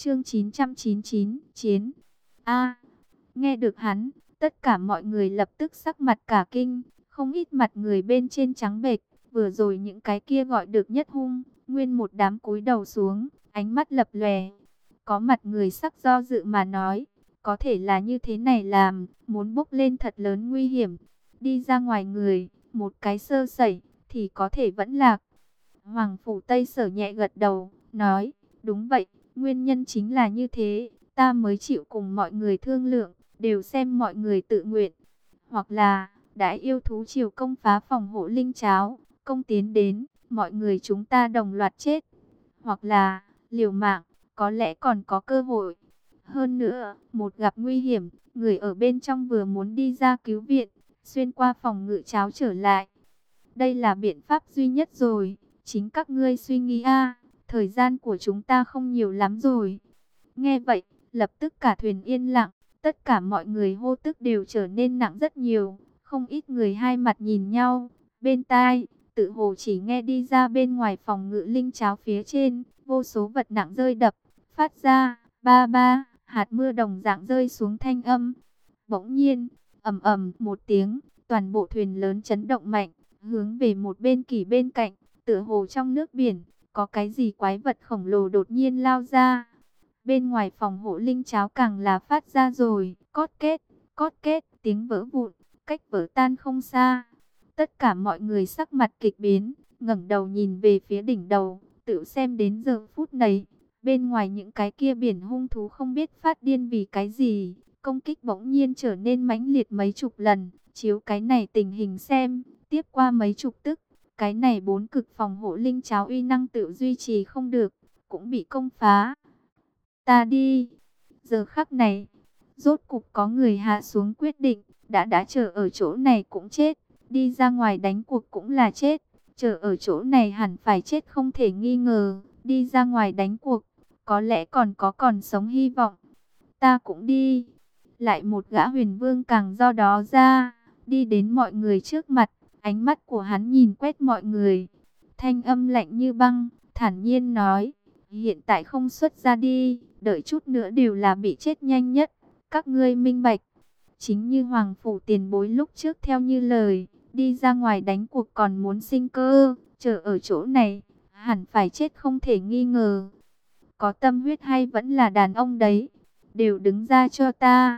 Chương 999, chiến. A, nghe được hắn, tất cả mọi người lập tức sắc mặt cả kinh, không ít mặt người bên trên trắng bệch, vừa rồi những cái kia gọi được nhất hung, nguyên một đám cúi đầu xuống, ánh mắt lập lòe. Có mặt người sắc do dự mà nói, có thể là như thế này làm, muốn bốc lên thật lớn nguy hiểm, đi ra ngoài người, một cái sơ sẩy thì có thể vẫn lạc. Hoàng phủ Tây Sở nhẹ gật đầu, nói, đúng vậy, nguyên nhân chính là như thế, ta mới chịu cùng mọi người thương lượng, đều xem mọi người tự nguyện. Hoặc là, đã yêu thú triều công phá phòng hộ linh cháo, công tiến đến, mọi người chúng ta đồng loạt chết. Hoặc là, liều mạng, có lẽ còn có cơ hội. Hơn nữa, một gặp nguy hiểm, người ở bên trong vừa muốn đi ra cứu viện, xuyên qua phòng ngự cháo trở lại. Đây là biện pháp duy nhất rồi, chính các ngươi suy nghĩ a, thời gian của chúng ta không nhiều lắm rồi. Nghe vậy, lập tức cả thuyền yên lặng, tất cả mọi người hô tức đều trở nên nặng rất nhiều, không ít người hai mặt nhìn nhau, bên tai, tự hồ chỉ nghe đi ra bên ngoài phòng ngự linh cháo phía trên, vô số vật nặng rơi đập, phát ra, ba ba, hạt mưa đồng dạng rơi xuống thanh âm. Bỗng nhiên, ầm ầm một tiếng, toàn bộ thuyền lớn chấn động mạnh, hướng về một bên kỳ bên cạnh, tựa hồ trong nước biển, có cái gì quái vật khổng lồ đột nhiên lao ra. Bên ngoài phòng hộ linh cháo càng là phát ra rồi, cót kết, tiếng vỡ vụn, cách vỡ tan không xa. Tất cả mọi người sắc mặt kịch biến, ngẩng đầu nhìn về phía đỉnh đầu, tự xem đến giờ phút này. Bên ngoài những cái kia biển hung thú không biết phát điên vì cái gì, công kích bỗng nhiên trở nên mãnh liệt mấy chục lần, chiếu cái này tình hình xem, tiếp qua mấy chục tức, cái này 4 cực phòng hộ linh cháo uy năng tự duy trì không được, cũng bị công phá. Ta đi. Giờ khắc này, rốt cục có người hạ xuống quyết định, đã chờ ở chỗ này cũng chết, đi ra ngoài đánh cuộc cũng là chết, chờ ở chỗ này hẳn phải chết không thể nghi ngờ, đi ra ngoài đánh cuộc, có lẽ còn sống hy vọng. Ta cũng đi. Lại một gã huyền vương càng do đó ra, đi đến mọi người trước mặt, ánh mắt của hắn nhìn quét mọi người. Thanh âm lạnh như băng, thản nhiên nói, hiện tại không xuất ra đi, đợi chút nữa đều là bị chết nhanh nhất, các ngươi minh bạch. Chính như Hoàng Phủ tiền bối lúc trước theo như lời, đi ra ngoài đánh cuộc còn muốn sinh cơ, chờ ở chỗ này, hẳn phải chết không thể nghi ngờ. Có tâm huyết hay vẫn là đàn ông đấy, đều đứng ra cho ta.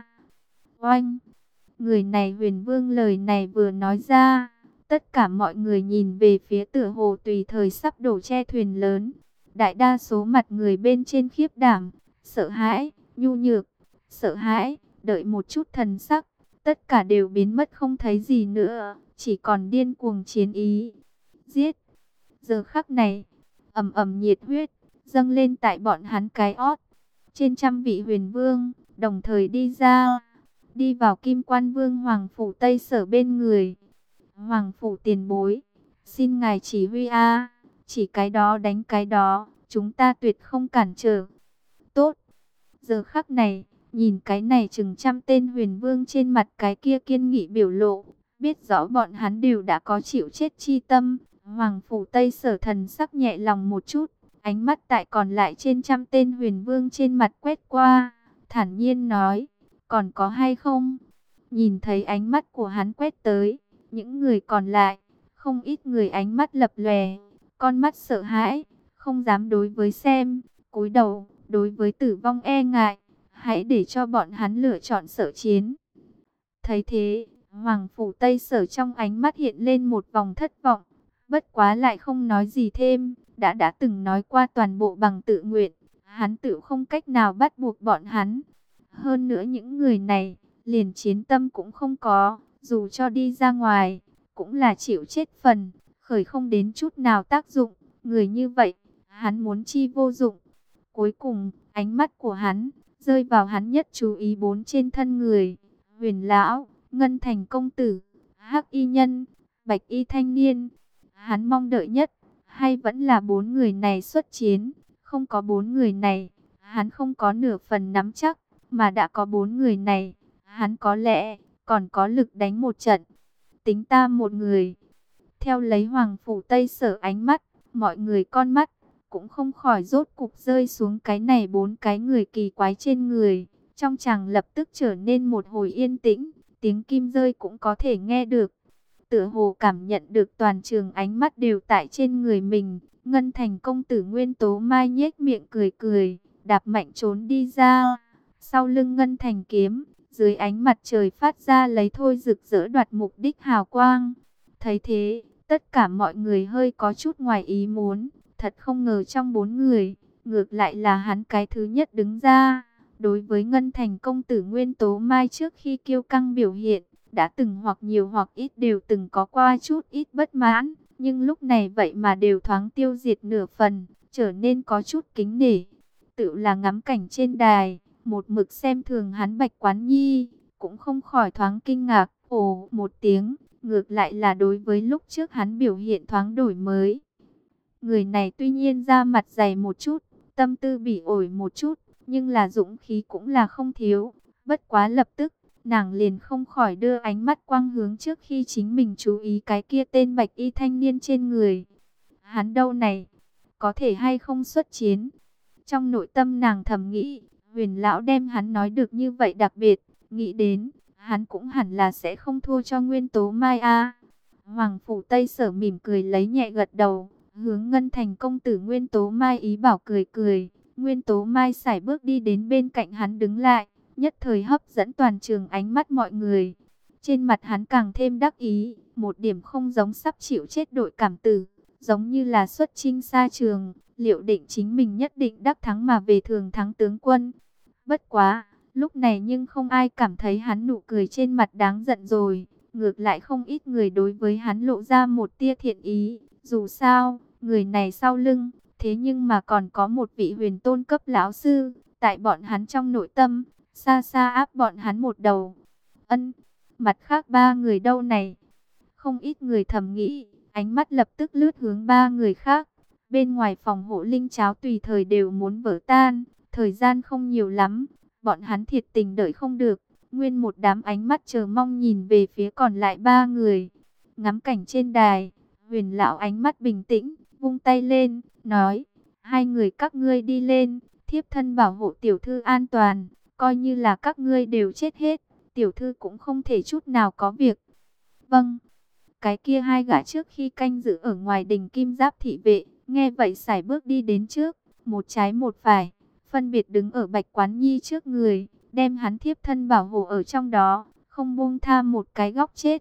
Oanh! Người này huyền vương lời này vừa nói ra, tất cả mọi người nhìn về phía tựa hồ tùy thời sắp đổ che thuyền lớn. Đại đa số mặt người bên trên khiếp đảm, sợ hãi, nhu nhược, sợ hãi, đợi một chút thần sắc, tất cả đều biến mất không thấy gì nữa, chỉ còn điên cuồng chiến ý. Giết! Giờ khắc này, ầm ầm nhiệt huyết, dâng lên tại bọn hắn cái ót. Trên trăm vị huyền vương, đồng thời đi ra, đi vào Kim Quan Vương Hoàng Phủ Tây Sở bên người. Hoàng Phủ tiền bối, xin ngài chỉ huy a, chỉ cái đó đánh cái đó, chúng ta tuyệt không cản trở. Tốt. Giờ khắc này, nhìn cái này chừng trăm tên huyền vương trên mặt cái kia kiên nghị biểu lộ, biết rõ bọn hắn đều đã có chịu chết chi tâm. Hoàng Phủ Tây Sở thần sắc nhẹ lòng một chút, ánh mắt tại còn lại trên trăm tên huyền vương trên mặt quét qua, thản nhiên nói, còn có hay không? Nhìn thấy ánh mắt của hắn quét tới, những người còn lại, không ít người ánh mắt lập lòe, con mắt sợ hãi, không dám đối với xem, cúi đầu, đối với tử vong e ngại, hãy để cho bọn hắn lựa chọn sợ chiến. Thấy thế, Hoàng Phủ Tây Sở trong ánh mắt hiện lên một vòng thất vọng, bất quá lại không nói gì thêm, đã từng nói qua toàn bộ bằng tự nguyện, hắn tự không cách nào bắt buộc bọn hắn. Hơn nữa những người này, liền chiến tâm cũng không có, dù cho đi ra ngoài, cũng là chịu chết phần, khởi không đến chút nào tác dụng, người như vậy, hắn muốn chi vô dụng. Cuối cùng, ánh mắt của hắn, rơi vào hắn nhất chú ý 4 trên thân người, Huyền Lão, Ngân Thành Công Tử, Hắc Y Nhân, Bạch Y Thanh Niên. Hắn mong đợi nhất, hay vẫn là 4 người này xuất chiến, không có 4 người này, hắn không có nửa phần nắm chắc, mà đã có 4 người này, hắn có lẽ còn có lực đánh một trận. Tính ta một người. Theo lấy Hoàng Phủ Tây Sở ánh mắt, mọi người con mắt cũng không khỏi rốt cục rơi xuống cái này bốn cái người kỳ quái trên người. Trong chàng lập tức trở nên một hồi yên tĩnh, tiếng kim rơi cũng có thể nghe được. Tựa hồ cảm nhận được toàn trường ánh mắt đều tại trên người mình. Ngân Thành công tử Nguyên Tố Mai nhếch miệng cười cười, đạp mạnh trốn đi ra. Sau lưng Ngân Thành kiếm, dưới ánh mặt trời phát ra lấy thôi rực rỡ đoạt mục đích hào quang. Thấy thế, tất cả mọi người hơi có chút ngoài ý muốn. Thật không ngờ trong bốn người, ngược lại là hắn cái thứ nhất đứng ra. Đối với Ngân Thành công tử Nguyên Tố Mai trước khi kiêu căng biểu hiện, đã từng hoặc nhiều hoặc ít đều từng có qua chút ít bất mãn. Nhưng lúc này vậy mà đều thoáng tiêu diệt nửa phần, trở nên có chút kính nể. Tự là ngắm cảnh trên đài, một mực xem thường hắn Bạch Quán Nhi, cũng không khỏi thoáng kinh ngạc, ồ một tiếng, ngược lại là đối với lúc trước hắn biểu hiện thoáng đổi mới. Người này tuy nhiên da mặt dày một chút, tâm tư bỉ ổi một chút, nhưng là dũng khí cũng là không thiếu. Bất quá lập tức, nàng liền không khỏi đưa ánh mắt quang hướng trước khi chính mình chú ý cái kia tên bạch y thanh niên trên người. Hắn đâu này, có thể hay không xuất chiến? Trong nội tâm nàng thầm nghĩ, Huyền lão đem hắn nói được như vậy đặc biệt, nghĩ đến, hắn cũng hẳn là sẽ không thua cho Nguyên Tố Mai a. Hoàng phủ Tây Sở mỉm cười lấy nhẹ gật đầu, hướng Ngân Thành công tử Nguyên Tố Mai ý bảo cười cười. Nguyên Tố Mai sải bước đi đến bên cạnh hắn đứng lại, nhất thời hấp dẫn toàn trường ánh mắt mọi người. Trên mặt hắn càng thêm đắc ý, một điểm không giống sắp chịu chết đội cảm tử, giống như là xuất chinh xa trường, liệu định chính mình nhất định đắc thắng mà về thường thắng tướng quân. Bất quá, lúc này nhưng không ai cảm thấy hắn nụ cười trên mặt đáng giận rồi, ngược lại không ít người đối với hắn lộ ra một tia thiện ý. Dù sao, người này sau lưng, thế nhưng mà còn có một vị huyền tôn cấp lão sư, tại bọn hắn trong nội tâm, xa xa áp bọn hắn một đầu. Ân, mặt khác ba người đâu này? Không ít người thầm nghĩ, ánh mắt lập tức lướt hướng ba người khác. Bên ngoài phòng hộ linh cháo tùy thời đều muốn vỡ tan, thời gian không nhiều lắm, bọn hắn thiệt tình đợi không được. Nguyên một đám ánh mắt chờ mong nhìn về phía còn lại ba người. Ngắm cảnh trên đài, Huyền lão ánh mắt bình tĩnh, vung tay lên, nói, hai người các ngươi đi lên, thiếp thân bảo hộ tiểu thư an toàn, coi như là các ngươi đều chết hết, tiểu thư cũng không thể chút nào có việc. Vâng, cái kia hai gã trước khi canh giữ ở ngoài đình kim giáp thị vệ, nghe vậy sải bước đi đến trước, một trái một phải, phân biệt đứng ở Bạch Quán Nhi trước người, đem hắn thiếp thân bảo hộ ở trong đó, không buông tha một cái góc chết.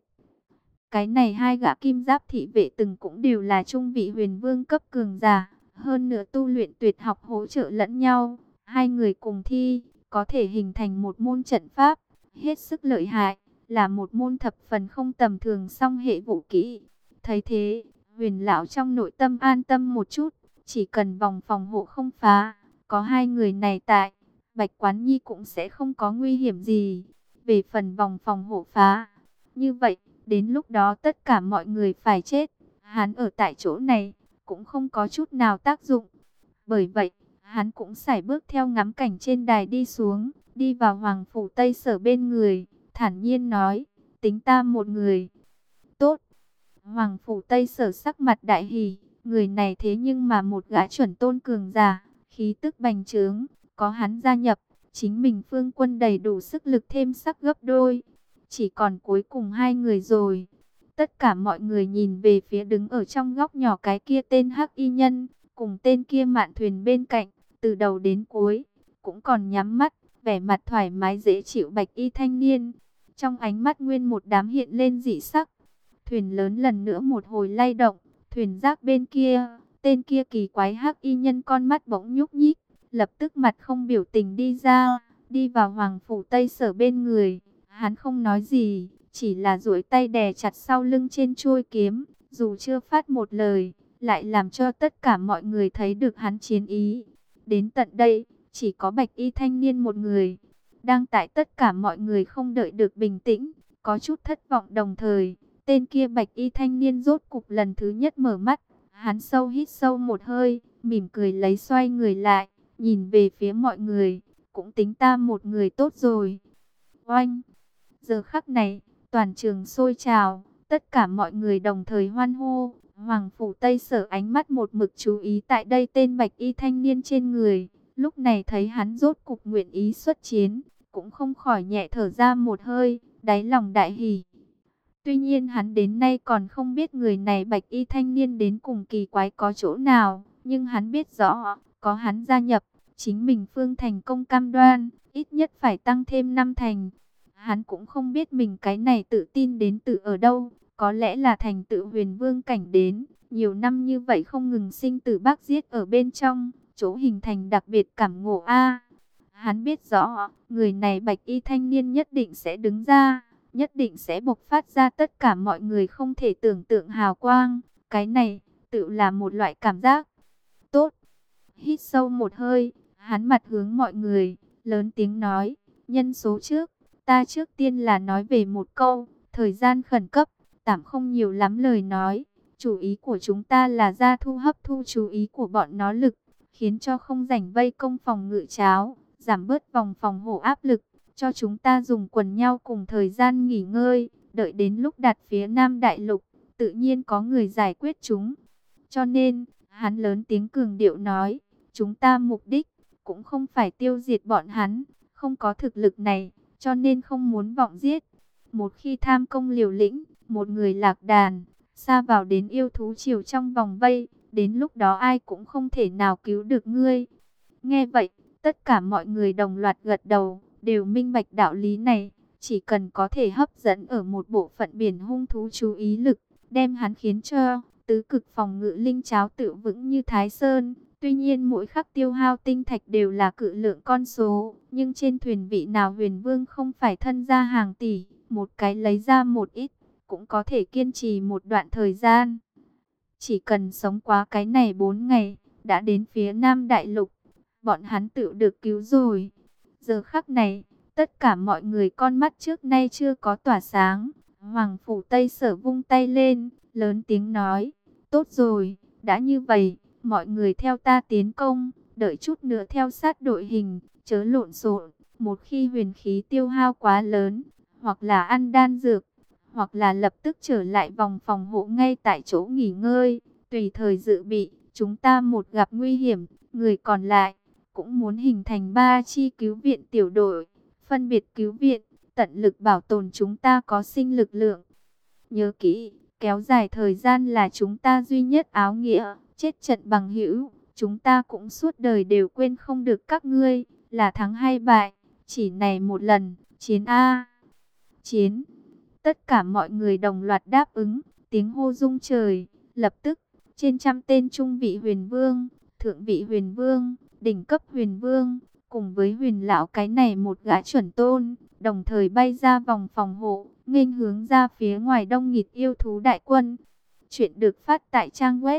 Cái này hai gã kim giáp thị vệ từng cũng đều là trung vị huyền vương cấp cường giả, hơn nữa tu luyện tuyệt học hỗ trợ lẫn nhau, hai người cùng thi, có thể hình thành một môn trận pháp, hết sức lợi hại, là một môn thập phần không tầm thường song hệ vũ kỹ. Thấy thế, Huyền lão trong nội tâm an tâm một chút, chỉ cần vòng phòng hộ không phá, có hai người này tại, Bạch Quán Nhi cũng sẽ không có nguy hiểm gì. Về phần vòng phòng hộ phá, như vậy, đến lúc đó tất cả mọi người phải chết, hắn ở tại chỗ này, cũng không có chút nào tác dụng. Bởi vậy, hắn cũng sải bước theo ngắm cảnh trên đài đi xuống, đi vào Hoàng phủ Tây Sở bên người, thản nhiên nói, tính ta một người. Tốt. Hoàng phủ Tây Sở sắc mặt đại hỉ, người này thế nhưng mà một gã chuẩn tôn cường giả, khí tức bành trướng, có hắn gia nhập, chính mình phương quân đầy đủ sức lực thêm sắc gấp đôi. Chỉ còn cuối cùng hai người rồi. Tất cả mọi người nhìn về phía đứng ở trong góc nhỏ cái kia tên Hắc Y Nhân, cùng tên kia mạn thuyền bên cạnh, từ đầu đến cuối, cũng còn nhắm mắt, vẻ mặt thoải mái dễ chịu bạch y thanh niên. Trong ánh mắt nguyên một đám hiện lên dị sắc. Thuyền lớn lần nữa một hồi lay động, thuyền rác bên kia, tên kia kỳ quái Hắc Y Nhân con mắt bỗng nhúc nhích, lập tức mặt không biểu tình đi ra, đi vào Hoàng phủ Tây Sở bên người. Hắn không nói gì, chỉ là duỗi tay đè chặt sau lưng trên chuôi kiếm, dù chưa phát một lời, lại làm cho tất cả mọi người thấy được hắn chiến ý. Đến tận đây, chỉ có bạch y thanh niên một người, đang tại tất cả mọi người không đợi được bình tĩnh, có chút thất vọng đồng thời, tên kia bạch y thanh niên rốt cục lần thứ nhất mở mắt, hắn sâu hít sâu một hơi, mỉm cười lấy xoay người lại, nhìn về phía mọi người, cũng tính ta một người tốt rồi. Oanh! Giờ khắc này, toàn trường sôi trào, tất cả mọi người đồng thời hoan hô, Hoàng phủ Tây Sở ánh mắt một mực chú ý tại đây tên bạch y thanh niên trên người. Lúc này thấy hắn rốt cục nguyện ý xuất chiến, cũng không khỏi nhẹ thở ra một hơi, đáy lòng đại hỉ. Tuy nhiên hắn đến nay còn không biết người này bạch y thanh niên đến cùng kỳ quái có chỗ nào, nhưng hắn biết rõ, có hắn gia nhập, chính mình phương thành công cam đoan, ít nhất phải tăng thêm 5 thành. Hắn cũng không biết mình cái này tự tin đến từ ở đâu, có lẽ là thành tựu huyền vương cảnh đến, nhiều năm như vậy không ngừng sinh tử bác giết ở bên trong, chỗ hình thành đặc biệt cảm ngộ a. Hắn biết rõ, người này bạch y thanh niên nhất định sẽ đứng ra, nhất định sẽ bộc phát ra tất cả mọi người không thể tưởng tượng hào quang. Cái này, tự là một loại cảm giác tốt. Hít sâu một hơi, hắn mặt hướng mọi người, lớn tiếng nói, nhân số trước, ta trước tiên là nói về một câu, thời gian khẩn cấp, tạm không nhiều lắm lời nói. Chủ ý của chúng ta là ra thu hấp thu chú ý của bọn nó lực, khiến cho không rảnh vây công phòng ngự cháo, giảm bớt vòng phòng hộ áp lực, cho chúng ta dùng quần nhau cùng thời gian nghỉ ngơi, đợi đến lúc đặt phía Nam Đại Lục, tự nhiên có người giải quyết chúng. Cho nên, hắn lớn tiếng cường điệu nói, chúng ta mục đích cũng không phải tiêu diệt bọn hắn, không có thực lực này, cho nên không muốn vọng giết. Một khi tham công liều lĩnh, một người lạc đàn, sa vào đến yêu thú triều trong vòng vây, đến lúc đó ai cũng không thể nào cứu được ngươi. Nghe vậy, tất cả mọi người đồng loạt gật đầu, đều minh bạch đạo lý này, chỉ cần có thể hấp dẫn ở một bộ phận biển hung thú chú ý lực, đem hắn khiến cho tứ cực phòng ngự linh cháo tự vững như Thái Sơn. Tuy nhiên mỗi khắc tiêu hao tinh thạch đều là cự lượng con số, nhưng trên thuyền vị nào huyền vương không phải thân ra hàng tỷ, một cái lấy ra một ít, cũng có thể kiên trì một đoạn thời gian. Chỉ cần sống qua cái này 4 ngày, đã đến phía Nam Đại Lục, bọn hắn tự được cứu rồi. Giờ khắc này, tất cả mọi người con mắt trước nay chưa có tỏa sáng. Hoàng phủ Tây Sở vung tay lên, lớn tiếng nói, tốt rồi, đã như vậy, mọi người theo ta tiến công, đợi chút nữa theo sát đội hình, chớ lộn xộn. Một khi huyền khí tiêu hao quá lớn, hoặc là ăn đan dược, hoặc là lập tức trở lại vòng phòng hộ ngay tại chỗ nghỉ ngơi, tùy thời dự bị. Chúng ta một gặp nguy hiểm, người còn lại cũng muốn hình thành 3 chi cứu viện tiểu đội, phân biệt cứu viện, tận lực bảo tồn chúng ta có sinh lực lượng. Nhớ kỹ, kéo dài thời gian là chúng ta duy nhất áo nghĩa, chết trận bằng hữu, chúng ta cũng suốt đời đều quên không được các ngươi, là thắng hay bại, chỉ này một lần, chiến a, chiến. Tất cả mọi người đồng loạt đáp ứng, tiếng hô rung trời, lập tức, trên trăm tên trung vị huyền vương, thượng vị huyền vương, đỉnh cấp huyền vương, cùng với huyền lão cái này một gã chuẩn tôn, đồng thời bay ra vòng phòng hộ, nghênh hướng ra phía ngoài đông nghịt yêu thú đại quân. Chuyện được phát tại trang web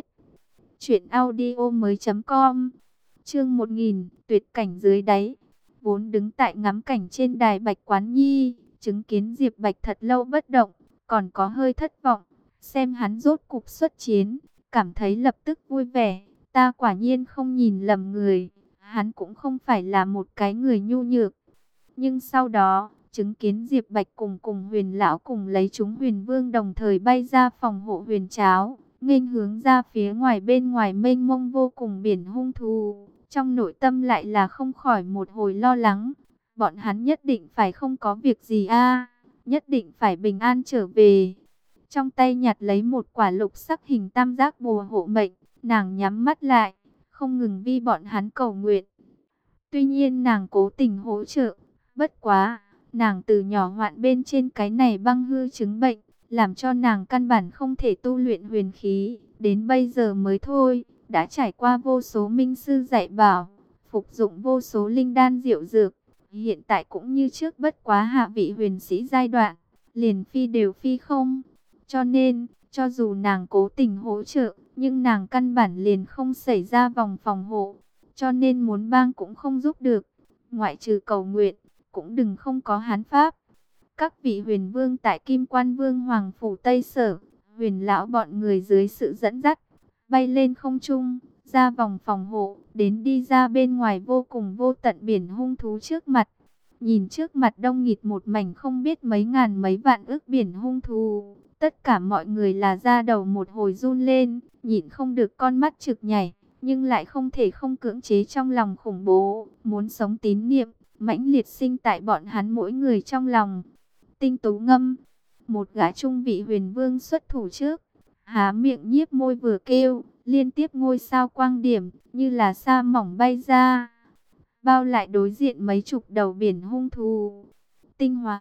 truyệnaudiomoi.com. Chương 1000, tuyệt cảnh dưới đáy. Vốn đứng tại ngắm cảnh trên đài Bạch Quán Nhi, chứng kiến Diệp Bạch thật lâu bất động, còn có hơi thất vọng, xem hắn rốt cục xuất chiến, cảm thấy lập tức vui vẻ. Ta quả nhiên không nhìn lầm người, hắn cũng không phải là một cái người nhu nhược. Nhưng sau đó, chứng kiến Diệp Bạch cùng huyền lão cùng lấy chúng huyền vương đồng thời bay ra phòng hộ huyền cháo, nghênh hướng ra phía ngoài bên ngoài mênh mông vô cùng biển hung thú. Trong nội tâm lại là không khỏi một hồi lo lắng, bọn hắn nhất định phải không có việc gì a, nhất định phải bình an trở về. Trong tay nhặt lấy một quả lục sắc hình tam giác bùa hộ mệnh, nàng nhắm mắt lại, không ngừng vi bọn hắn cầu nguyện. Tuy nhiên nàng cố tình hỗ trợ, bất quá, nàng từ nhỏ hoạn bên trên cái này băng hư chứng bệnh, làm cho nàng căn bản không thể tu luyện huyền khí, đến bây giờ mới thôi, đã trải qua vô số minh sư dạy bảo, phục dụng vô số linh đan diệu dược, hiện tại cũng như trước bất quá hạ vị huyền sĩ giai đoạn, liền phi đều phi không. Cho nên, cho dù nàng cố tình hỗ trợ, nhưng nàng căn bản liền không xảy ra vòng phòng hộ, cho nên muốn bang cũng không giúp được, ngoại trừ cầu nguyện, cũng đừng không có hán pháp. Các vị huyền vương tại Kim Quan Vương Hoàng Phủ Tây Sở, huyền lão bọn người dưới sự dẫn dắt, bay lên không trung, ra vòng phòng hộ, đến đi ra bên ngoài vô cùng vô tận biển hung thú trước mặt. Nhìn trước mặt đông nghịt một mảnh không biết mấy ngàn mấy vạn ước biển hung thú, Tất cả mọi người là da đầu một hồi run lên, nhịn không được con mắt trực nhảy, nhưng lại không thể không cưỡng chế trong lòng khủng bố, muốn sống tín niệm, mãnh liệt sinh tại bọn hắn mỗi người trong lòng. Tinh Tú Ngâm, một gã trung vị huyền vương xuất thủ trước, há miệng nhiếp môi vừa kêu, liên tiếp ngôi sao quang điểm, như là sa mỏng bay ra, bao lại đối diện mấy chục đầu biển hung thú. Tinh Hóa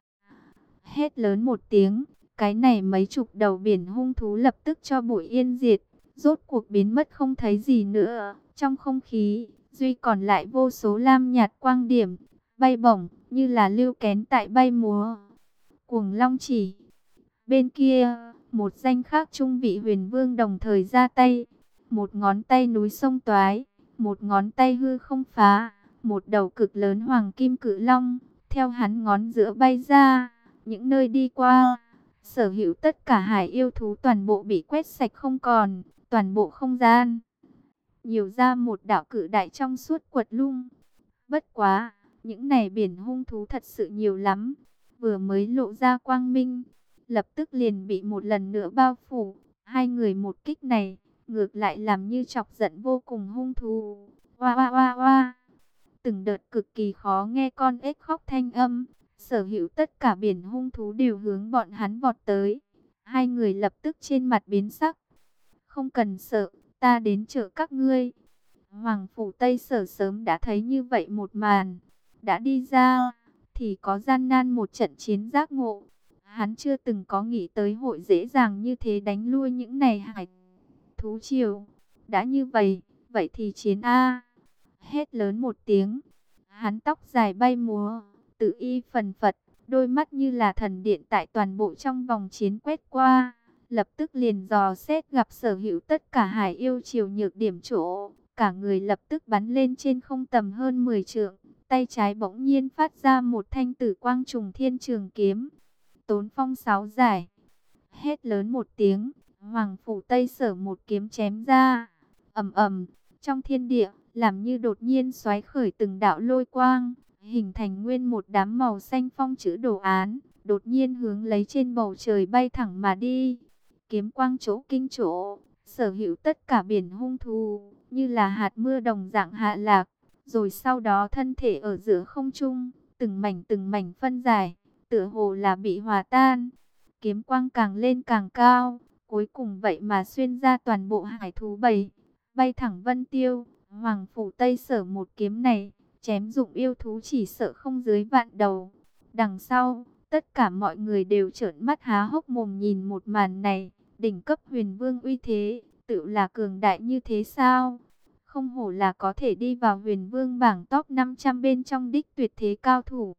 hét lớn một tiếng, cái này mấy chục đầu biển hung thú lập tức cho bụi yên diệt, rốt cuộc biến mất không thấy gì nữa. Trong không khí, duy còn lại vô số lam nhạt quang điểm, bay bổng, như là lưu kén tại bay múa. Cuồng Long Chỉ. Bên kia, một danh khác trung vị huyền vương đồng thời ra tay. Một ngón tay núi sông toái, một ngón tay hư không phá, một đầu cực lớn hoàng kim cự long, theo hắn ngón giữa bay ra, những nơi đi qua. Sở hữu tất cả hải yêu thú toàn bộ bị quét sạch không còn, toàn bộ không gian nhiều ra một đạo cự đại trong suốt quật lung. Bất quá, những này biển hung thú thật sự nhiều lắm, vừa mới lộ ra quang minh, lập tức liền bị một lần nữa bao phủ. Hai người một kích này, ngược lại làm như chọc giận vô cùng hung thú. Oa oa oa oa, từng đợt cực kỳ khó nghe con ếch khóc thanh âm, sở hữu tất cả biển hung thú đều hướng bọn hắn vọt tới. Hai người lập tức trên mặt biến sắc. Không cần sợ, ta đến trợ các ngươi. Hoàng phủ Tây Sở sớm đã thấy như vậy một màn, đã đi ra thì có gian nan một trận chiến giác ngộ. Hắn chưa từng có nghĩ tới hội dễ dàng như thế đánh lui những này hải thú triều. Đã như vậy, vậy thì chiến a! Hét lớn một tiếng, hắn tóc dài bay múa, tự y phần phật, đôi mắt như là thần điện tại toàn bộ trong vòng chiến quét qua, lập tức liền dò xét gặp sở hữu tất cả hải yêu triều nhược điểm chỗ, cả người lập tức bắn lên trên không tầm hơn 10 trượng, tay trái bỗng nhiên phát ra một thanh tử quang trùng thiên trường kiếm, Tốn Phong sáu giải. Hét lớn một tiếng, Hoàng phủ Tây Sở một kiếm chém ra, ầm ầm, trong thiên địa làm như đột nhiên xoáy khởi từng đạo lôi quang, hình thành nguyên một đám màu xanh phong chữ đồ án, đột nhiên hướng lấy trên bầu trời bay thẳng mà đi. Kiếm quang chỗ kinh chỗ, sở hữu tất cả biển hung thú, như là hạt mưa đồng dạng hạ lạc, rồi sau đó thân thể ở giữa không trung, từng mảnh phân giải, tựa hồ là bị hòa tan. Kiếm quang càng lên càng cao, cuối cùng vậy mà xuyên ra toàn bộ hải thú bầy, bay thẳng Vân Tiêu. Hoàng phủ Tây Sở một kiếm này, chém dụng yêu thú chỉ sợ không dưới vạn đầu. Đằng sau, tất cả mọi người đều trợn mắt há hốc mồm nhìn một màn này. Đỉnh cấp huyền vương uy thế, tự là cường đại như thế sao? Không hổ là có thể đi vào huyền vương bảng top 500 bên trong đích tuyệt thế cao thủ.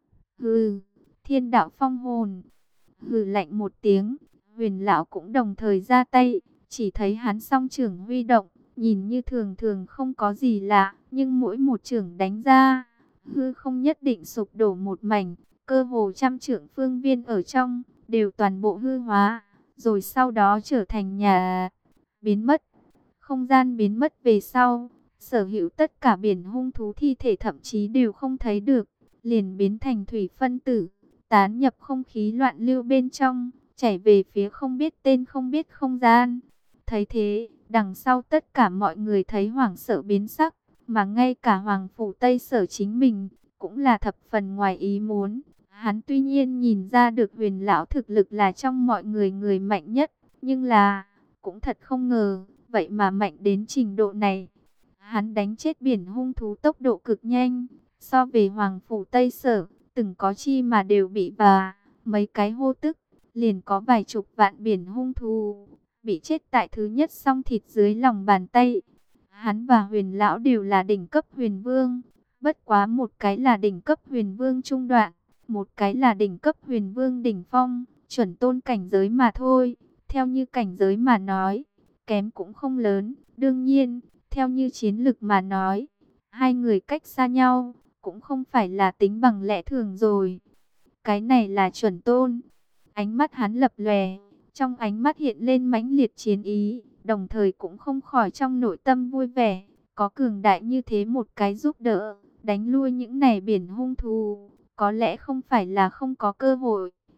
Hừ, thiên đạo phong hồn. Hừ lạnh một tiếng, huyền lão cũng đồng thời ra tay. Chỉ thấy hắn song trưởng huy động, nhìn như thường thường không có gì lạ, nhưng mỗi một chưởng đánh ra, hư không nhất định sụp đổ một mảnh, cơ hồ trăm trượng phương viên ở trong, đều toàn bộ hư hóa, rồi sau đó trở thành nhà biến mất. Không gian biến mất về sau, sở hữu tất cả biển hung thú thi thể thậm chí đều không thấy được, liền biến thành thủy phân tử, tán nhập không khí loạn lưu bên trong, chảy về phía không biết tên không biết không gian. Thấy thế, đằng sau tất cả mọi người thấy hoảng sợ biến sắc, mà ngay cả Hoàng phủ Tây Sở chính mình, cũng là thập phần ngoài ý muốn. Hắn tuy nhiên nhìn ra được huyền lão thực lực là trong mọi người người mạnh nhất, nhưng là, cũng thật không ngờ, vậy mà mạnh đến trình độ này. Hắn đánh chết biển hung thú tốc độ cực nhanh, so về Hoàng phủ Tây Sở, từng có chi mà đều bị và mấy cái hô tức, liền có vài chục vạn biển hung thú bị chết tại thứ nhất song thịt dưới lòng bàn tay. Hắn và huyền lão đều là đỉnh cấp huyền vương, bất quá một cái là đỉnh cấp huyền vương trung đoạn, một cái là đỉnh cấp huyền vương đỉnh phong, chuẩn tôn cảnh giới mà thôi. Theo như cảnh giới mà nói, kém cũng không lớn. Đương nhiên, theo như chiến lực mà nói, hai người cách xa nhau, cũng không phải là tính bằng lẽ thường rồi. Cái này là chuẩn tôn. Ánh mắt hắn lập lòe, trong ánh mắt hiện lên mãnh liệt chiến ý, đồng thời cũng không khỏi trong nội tâm vui vẻ. Có cường đại như thế một cái giúp đỡ, đánh lui những này biển hung thú, có lẽ không phải là không có cơ hội.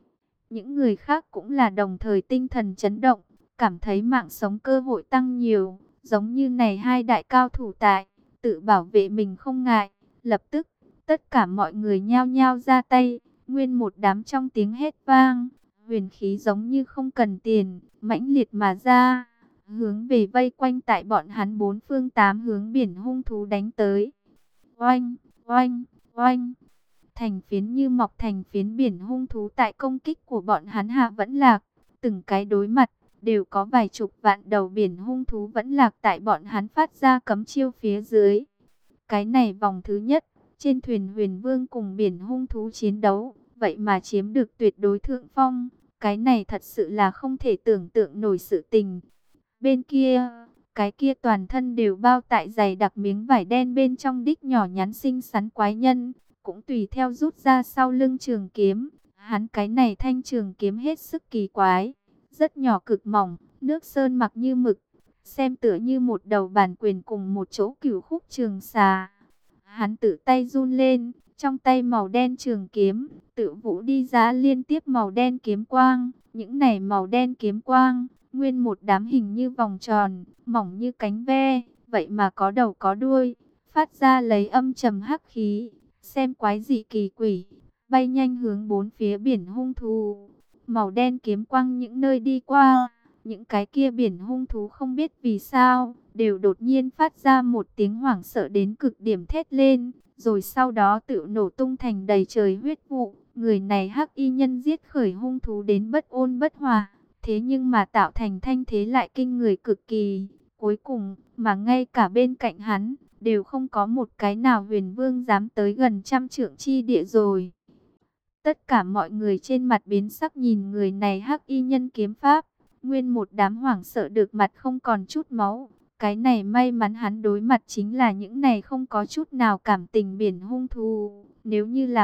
Những người khác cũng là đồng thời tinh thần chấn động, cảm thấy mạng sống cơ hội tăng nhiều, giống như này hai đại cao thủ tại, tự bảo vệ mình không ngại. Lập tức, tất cả mọi người nhao nhao ra tay, nguyên một đám trong tiếng hét vang, huyền khí giống như không cần tiền, mãnh liệt mà ra, hướng về vây quanh tại bọn hắn bốn phương tám hướng biển hung thú đánh tới. Oanh, oanh, oanh. Thành phiến như mọc thành phiến biển hung thú tại công kích của bọn hắn hạ vẫn lạc. Từng cái đối mặt, đều có vài chục vạn đầu biển hung thú vẫn lạc tại bọn hắn phát ra cấm chiêu phía dưới. Cái này vòng thứ nhất, trên thuyền Huyền Vương cùng biển hung thú chiến đấu, vậy mà chiếm được tuyệt đối thượng phong. Cái này thật sự là không thể tưởng tượng nổi sự tình. Bên kia, cái kia toàn thân đều bao tại dày đặc miếng vải đen bên trong đích nhỏ nhắn xinh xắn quái nhân, cũng tùy theo rút ra sau lưng trường kiếm. Hắn cái này thanh trường kiếm hết sức kỳ quái, rất nhỏ cực mỏng, nước sơn mặc như mực, xem tựa như một đầu bản quyền cùng một chỗ cửu khúc trường xà. Hắn tự tay run lên, trong tay màu đen trường kiếm, tự vũ đi ra liên tiếp màu đen kiếm quang. Những này màu đen kiếm quang, nguyên một đám hình như vòng tròn, mỏng như cánh ve, vậy mà có đầu có đuôi, phát ra lấy âm trầm hắc khí, xem quái dị kỳ quỷ, bay nhanh hướng bốn phía biển hung thú. Màu đen kiếm quang những nơi đi qua, những cái kia biển hung thú không biết vì sao, đều đột nhiên phát ra một tiếng hoảng sợ đến cực điểm thét lên, rồi sau đó tự nổ tung thành đầy trời huyết vụ. Người này hắc y nhân giết khởi hung thú đến bất ôn bất hòa, thế nhưng mà tạo thành thanh thế lại kinh người cực kỳ. Cuối cùng, mà ngay cả bên cạnh hắn, đều không có một cái nào Huyền Vương dám tới gần trăm trượng chi địa rồi. Tất cả mọi người trên mặt biến sắc nhìn người này hắc y nhân kiếm pháp, nguyên một đám hoảng sợ được mặt không còn chút máu. Cái này may mắn hắn đối mặt chính là những này không có chút nào cảm tình biển hung thú. Nếu như là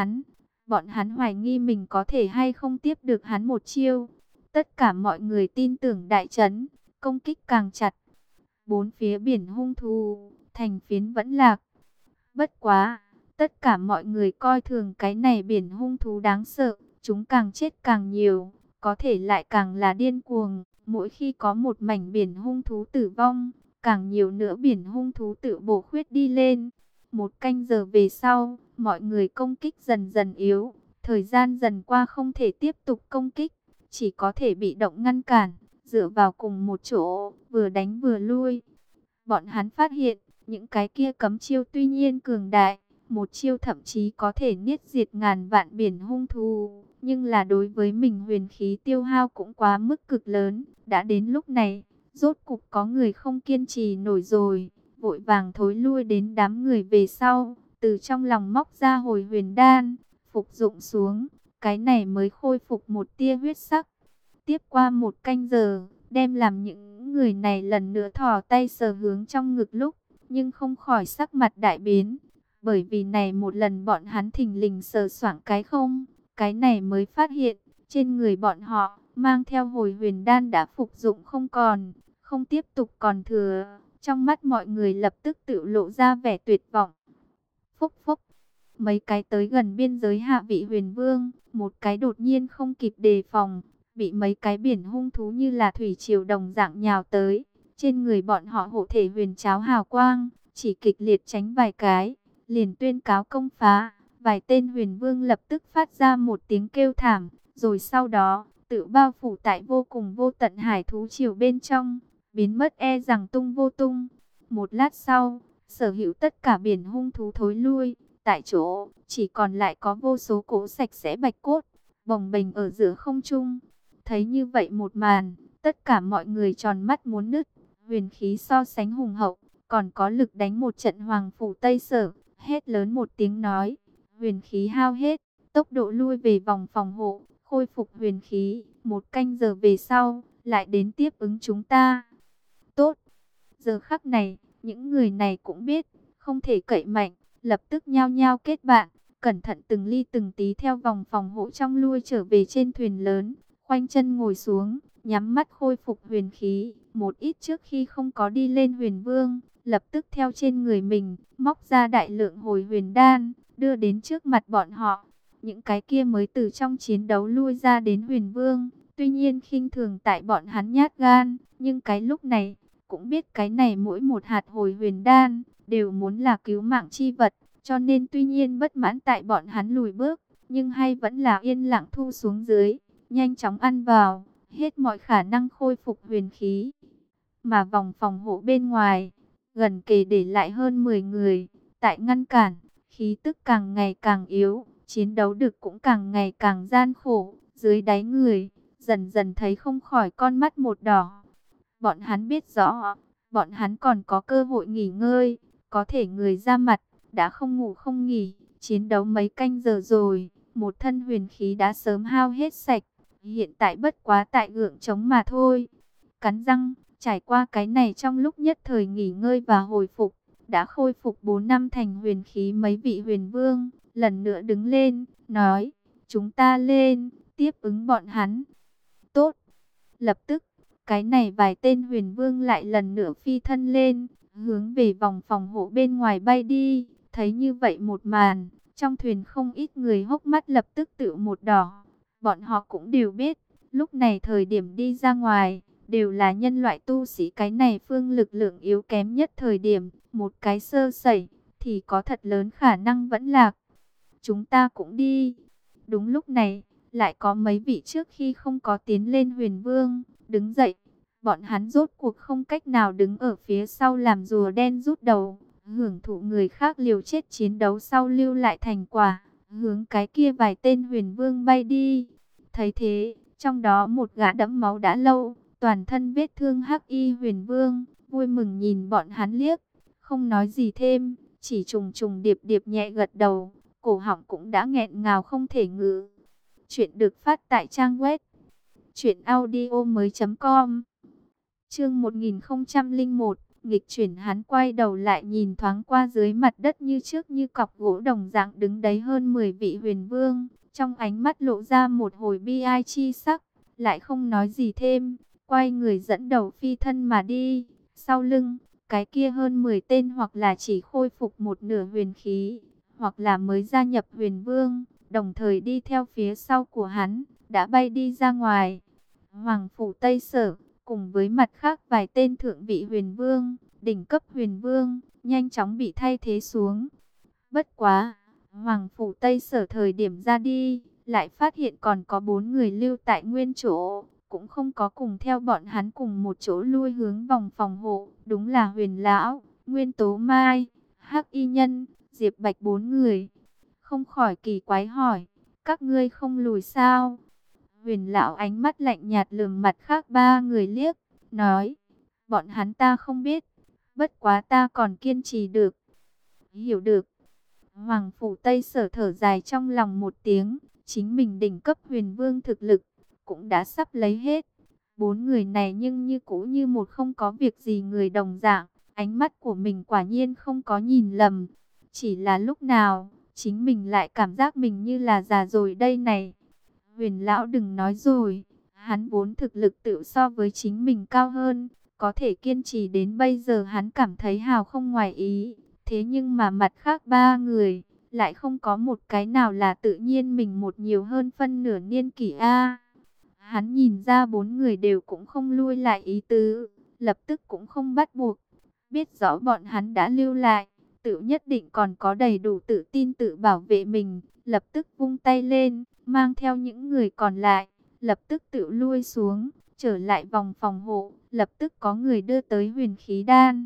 bọn hắn hoài nghi mình có thể hay không tiếp được hắn một chiêu. Tất cả mọi người tin tưởng đại trấn, công kích càng chặt. Bốn phía biển hung thú, thành phiến vẫn lạc. Bất quá, tất cả mọi người coi thường cái này biển hung thú đáng sợ, chúng càng chết càng nhiều, có thể lại càng là điên cuồng. Mỗi khi có một mảnh biển hung thú tử vong, càng nhiều nữa biển hung thú tự bổ khuyết đi lên. Một canh giờ về sau, mọi người công kích dần dần yếu, thời gian dần qua không thể tiếp tục công kích, chỉ có thể bị động ngăn cản, dựa vào cùng một chỗ, vừa đánh vừa lui. Bọn hắn phát hiện, những cái kia cấm chiêu tuy nhiên cường đại, một chiêu thậm chí có thể niết diệt ngàn vạn biển hung thú, nhưng là đối với mình huyền khí tiêu hao cũng quá mức cực lớn. Đã đến lúc này, rốt cục có người không kiên trì nổi rồi, vội vàng thối lui đến đám người về sau, từ trong lòng móc ra hồi huyền đan, phục dụng xuống, cái này mới khôi phục một tia huyết sắc. Tiếp qua một canh giờ, đem làm những người này lần nữa thò tay sờ hướng trong ngực lúc, nhưng không khỏi sắc mặt đại biến, bởi vì này một lần bọn hắn thình lình sờ soạng cái không, cái này mới phát hiện, trên người bọn họ, mang theo hồi huyền đan đã phục dụng không còn, không tiếp tục còn thừa. Trong mắt mọi người lập tức tự lộ ra vẻ tuyệt vọng. Phúc phúc, mấy cái tới gần biên giới hạ vị huyền vương, một cái đột nhiên không kịp đề phòng, bị mấy cái biển hung thú như là thủy triều đồng dạng nhào tới. Trên người bọn họ hộ thể huyền cháo hào quang, chỉ kịch liệt tránh vài cái, liền tuyên cáo công phá. Vài tên huyền vương lập tức phát ra một tiếng kêu thảm, rồi sau đó, tự bao phủ tại vô cùng vô tận hải thú triều bên trong, biến mất e rằng tung vô tung. Một lát sau, sở hữu tất cả biển hung thú thối lui, tại chỗ, chỉ còn lại có vô số cỗ sạch sẽ bạch cốt, bồng bềnh ở giữa không trung. Thấy như vậy một màn, tất cả mọi người tròn mắt muốn nứt, huyền khí so sánh hùng hậu, còn có lực đánh một trận hoàng phủ Tây Sở, hét lớn một tiếng nói, huyền khí hao hết, tốc độ lui về vòng phòng hộ, khôi phục huyền khí, một canh giờ về sau, lại đến tiếp ứng chúng ta. Tốt, giờ khắc này, những người này cũng biết, không thể cậy mạnh, lập tức nhao nhao kết bạn, cẩn thận từng ly từng tí theo vòng phòng hộ trong lui trở về trên thuyền lớn, khoanh chân ngồi xuống, nhắm mắt khôi phục huyền khí. Một ít trước khi không có đi lên huyền vương, lập tức theo trên người mình, móc ra đại lượng hồi huyền đan, đưa đến trước mặt bọn họ. những cái kia mới từ trong chiến đấu lui ra đến Huyền Vương, tuy nhiên khinh thường tại bọn hắn nhát gan, nhưng cái lúc này cũng biết cái này mỗi một hạt hồi huyền đan đều muốn là cứu mạng chi vật, cho nên tuy nhiên bất mãn tại bọn hắn lùi bước, nhưng hay vẫn là yên lặng thu xuống dưới, nhanh chóng ăn vào, hết mọi khả năng khôi phục huyền khí. Mà vòng phòng hộ bên ngoài, gần kề để lại hơn 10 người, tại ngăn cản, khí tức càng ngày càng yếu, chiến đấu được cũng càng ngày càng gian khổ, dưới đáy người, dần dần thấy không khỏi con mắt một đỏ. Bọn hắn biết rõ, bọn hắn còn có cơ hội nghỉ ngơi, có thể người ra mặt, đã không ngủ không nghỉ, chiến đấu mấy canh giờ rồi, một thân huyền khí đã sớm hao hết sạch, hiện tại bất quá tại gượng chống mà thôi. Cắn răng, trải qua cái này trong lúc nhất thời nghỉ ngơi và hồi phục, đã khôi phục 4 năm thành huyền khí mấy vị huyền vương, lần nữa đứng lên, nói, chúng ta lên, tiếp ứng bọn hắn. Tốt, lập tức, cái này vài tên huyền vương lại lần nữa phi thân lên, hướng về vòng phòng hộ bên ngoài bay đi. Thấy như vậy một màn, trong thuyền không ít người hốc mắt lập tức tự một đỏ. Bọn họ cũng đều biết, lúc này thời điểm đi ra ngoài, đều là nhân loại tu sĩ, cái này phương lực lượng yếu kém nhất thời điểm, một cái sơ sẩy, thì có thật lớn khả năng vẫn lạc. Chúng ta cũng đi. Đúng lúc này, lại có mấy vị trước khi không có tiến lên huyền vương, đứng dậy. Bọn hắn rốt cuộc không cách nào đứng ở phía sau làm rùa đen rút đầu, hưởng thụ người khác liều chết chiến đấu sau lưu lại thành quả, hướng cái kia vài tên huyền vương bay đi. Thấy thế, trong đó một gã đẫm máu đã lâu, toàn thân vết thương hắc y huyền vương, vui mừng nhìn bọn hắn liếc, không nói gì thêm, chỉ trùng trùng điệp điệp nhẹ gật đầu, cổ họng cũng đã nghẹn ngào không thể ngữ. Chuyện được phát tại trang web truyệnaudiomoi.com. Chương 1001, nghịch chuyển. Hắn quay đầu lại nhìn thoáng qua dưới mặt đất như trước như cọc gỗ đồng dạng đứng đấy hơn 10 vị huyền vương, trong ánh mắt lộ ra một hồi bi ai chi sắc, lại không nói gì thêm, quay người dẫn đầu phi thân mà đi. Sau lưng, cái kia hơn 10 tên hoặc là chỉ khôi phục một nửa huyền khí, hoặc là mới gia nhập huyền vương, đồng thời đi theo phía sau của hắn, đã bay đi ra ngoài. Hoàng phủ Tây Sở, cùng với mặt khác vài tên thượng vị huyền vương, đỉnh cấp huyền vương, nhanh chóng bị thay thế xuống. Bất quá, Hoàng phủ Tây Sở thời điểm ra đi, lại phát hiện còn có 4 người lưu tại nguyên chỗ, cũng không có cùng theo bọn hắn cùng một chỗ lui hướng vòng phòng hộ. Đúng là Huyền Lão, Nguyên Tố Mai, Hắc Y Nhân, Diệp Bạch 4 người. Không khỏi kỳ quái hỏi, các ngươi không lùi sao? Huyền Lão ánh mắt lạnh nhạt lườm mặt khác 3 người liếc, nói, bọn hắn ta không biết, bất quá ta còn kiên trì được. Hiểu được. Hoàng phủ Tây Sở thở dài trong lòng một tiếng, chính mình đỉnh cấp huyền vương thực lực cũng đã sắp lấy hết. 4 người này nhưng như cũ như một không có việc gì người đồng dạng, ánh mắt của mình quả nhiên không có nhìn lầm. Chỉ là lúc nào, chính mình lại cảm giác mình như là già rồi đây này. Huyền Lão đừng nói rồi, hắn vốn thực lực tự so với chính mình cao hơn, có thể kiên trì đến bây giờ hắn cảm thấy hào không ngoài ý. Thế nhưng mà mặt khác 3 người, lại không có một cái nào là tự nhiên mình một nhiều hơn phân nửa niên kỷ a. Hắn nhìn ra 4 người đều cũng không lui lại ý tứ, lập tức cũng không bắt buộc. Biết rõ bọn hắn đã lưu lại, tự nhất định còn có đầy đủ tự tin tự bảo vệ mình, lập tức vung tay lên, mang theo những người còn lại, lập tức tự lui xuống, trở lại vòng phòng hộ, lập tức có người đưa tới huyền khí đan.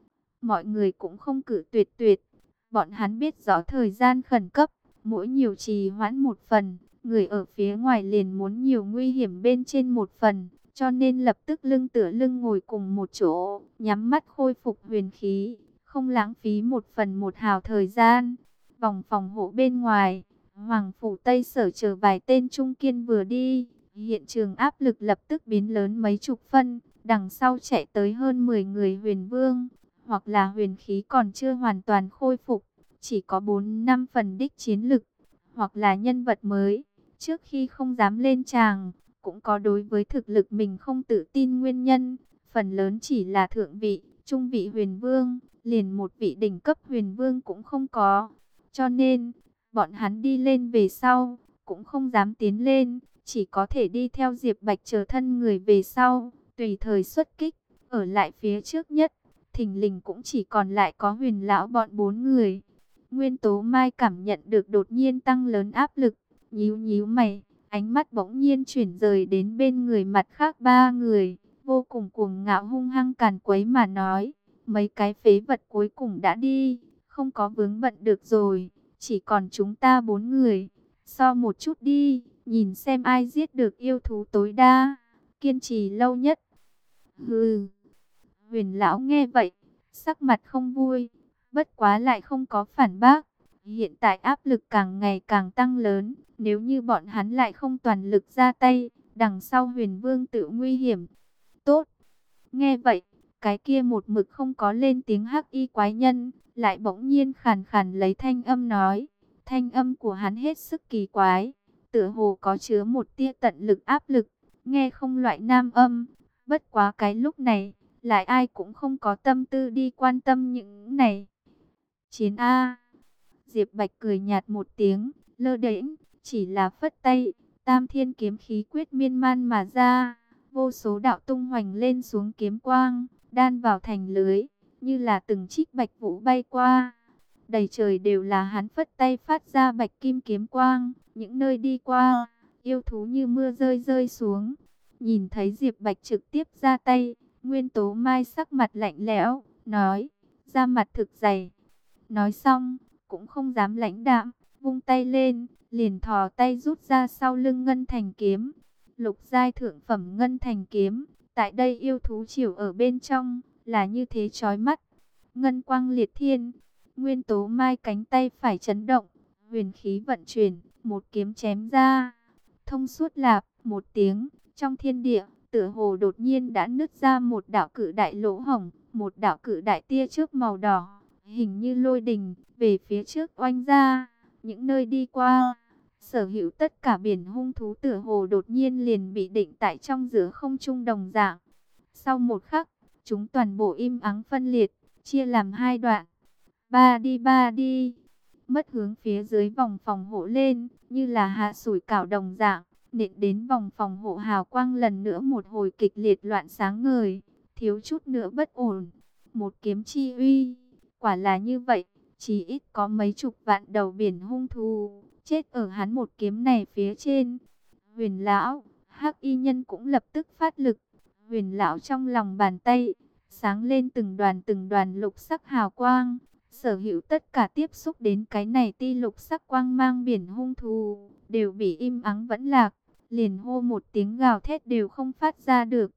Mọi người cũng không cử tuyệt, bọn hắn biết rõ thời gian khẩn cấp, mỗi nhiều trì hoãn một phần, người ở phía ngoài liền muốn nhiều nguy hiểm bên trên một phần, cho nên lập tức lưng tựa lưng ngồi cùng một chỗ, nhắm mắt khôi phục huyền khí, không lãng phí một phần một hào thời gian. Vòng phòng hộ bên ngoài, Hoàng phủ Tây Sở chờ vài tên trung kiên vừa đi, hiện trường áp lực lập tức biến lớn mấy chục phân, đằng sau chạy tới hơn 10 người huyền vương, hoặc là huyền khí còn chưa hoàn toàn khôi phục, chỉ có 4-5 phần đích chiến lực, hoặc là nhân vật mới, trước khi không dám lên tràng, cũng có đối với thực lực mình không tự tin nguyên nhân, phần lớn chỉ là thượng vị, trung vị huyền vương, liền một vị đỉnh cấp huyền vương cũng không có. Cho nên, Bọn hắn đi lên về sau, cũng không dám tiến lên, chỉ có thể đi theo Diệp Bạch chờ thân người về sau, tùy thời xuất kích. Ở lại phía trước nhất, thình lình cũng chỉ còn lại có Huyền lão bọn 4 người. Nguyên Tố Mai cảm nhận được đột nhiên tăng lớn áp lực, nhíu nhíu mày, ánh mắt bỗng nhiên chuyển rời đến bên người mặt khác 3 người, vô cùng cuồng ngạo hung hăng càn quấy mà nói, mấy cái phế vật cuối cùng đã đi, không có vướng bận được rồi, chỉ còn chúng ta 4 người, so một chút đi, nhìn xem ai giết được yêu thú tối đa, kiên trì lâu nhất. Hừ. Huyền lão nghe vậy, sắc mặt không vui, bất quá lại không có phản bác. Hiện tại áp lực càng ngày càng tăng lớn, nếu như bọn hắn lại không toàn lực ra tay, đằng sau Huyền Vương tự nguy hiểm. Tốt. Nghe vậy, cái kia một mực không có lên tiếng hắc y quái nhân, lại bỗng nhiên khàn khàn lấy thanh âm nói. Thanh âm của hắn hết sức kỳ quái, tựa hồ có chứa một tia tận lực áp lực, nghe không loại nam âm. Bất quá cái lúc này, lại ai cũng không có tâm tư đi quan tâm những này. Chiến A. Diệp Bạch cười nhạt một tiếng, lơ đễnh, chỉ là phất tay, Tam Thiên kiếm khí quyết miên man mà ra, vô số đạo tung hoành lên xuống kiếm quang, đan vào thành lưới, như là từng trích bạch vũ bay qua. Đầy trời đều là hắn phất tay phát ra bạch kim kiếm quang, những nơi đi qua, yêu thú như mưa rơi rơi xuống. Nhìn thấy Diệp Bạch trực tiếp ra tay, Nguyên Tố Mai sắc mặt lạnh lẽo, nói, da mặt thực dày. Nói xong, cũng không dám lãnh đạm, vung tay lên, liền thò tay rút ra sau lưng ngân thành kiếm. Lục giai thượng phẩm ngân thành kiếm, tại đây yêu thú chiều ở bên trong, là như thế chói mắt. Ngân quang liệt thiên, Nguyên Tố Mai cánh tay phải chấn động, huyền khí vận chuyển, một kiếm chém ra. Thông suốt lạp, một tiếng, trong thiên địa, tựa hồ đột nhiên đã nứt ra một đạo cự đại lỗ hổng, một đạo cự đại tia chớp màu đỏ, hình như lôi đình, về phía trước oanh ra, những nơi đi qua. Sở hữu tất cả biển hung thú tựa hồ đột nhiên liền bị định tại trong giữa không trung đồng dạng. Sau một khắc, chúng toàn bộ im ắng phân liệt, chia làm 2 đoạn. Ba đi. Mất hướng phía dưới vòng phòng hộ lên, như là hạ sủi cảo đồng dạng, nện đến vòng phòng hộ hào quang lần nữa một hồi kịch liệt loạn sáng ngời, thiếu chút nữa bất ổn. Một kiếm chi uy, quả là như vậy, chỉ ít có mấy chục vạn đầu biển hung thú, chết ở hắn một kiếm này phía trên. Huyền lão, hắc y nhân cũng lập tức phát lực. Huyền lão trong lòng bàn tay, sáng lên từng đoàn lục sắc hào quang. Sở hữu tất cả tiếp xúc đến cái này ti lục sắc quang mang biển hung thú, đều bị im ắng vẫn lạc, liền hô một tiếng gào thét đều không phát ra được.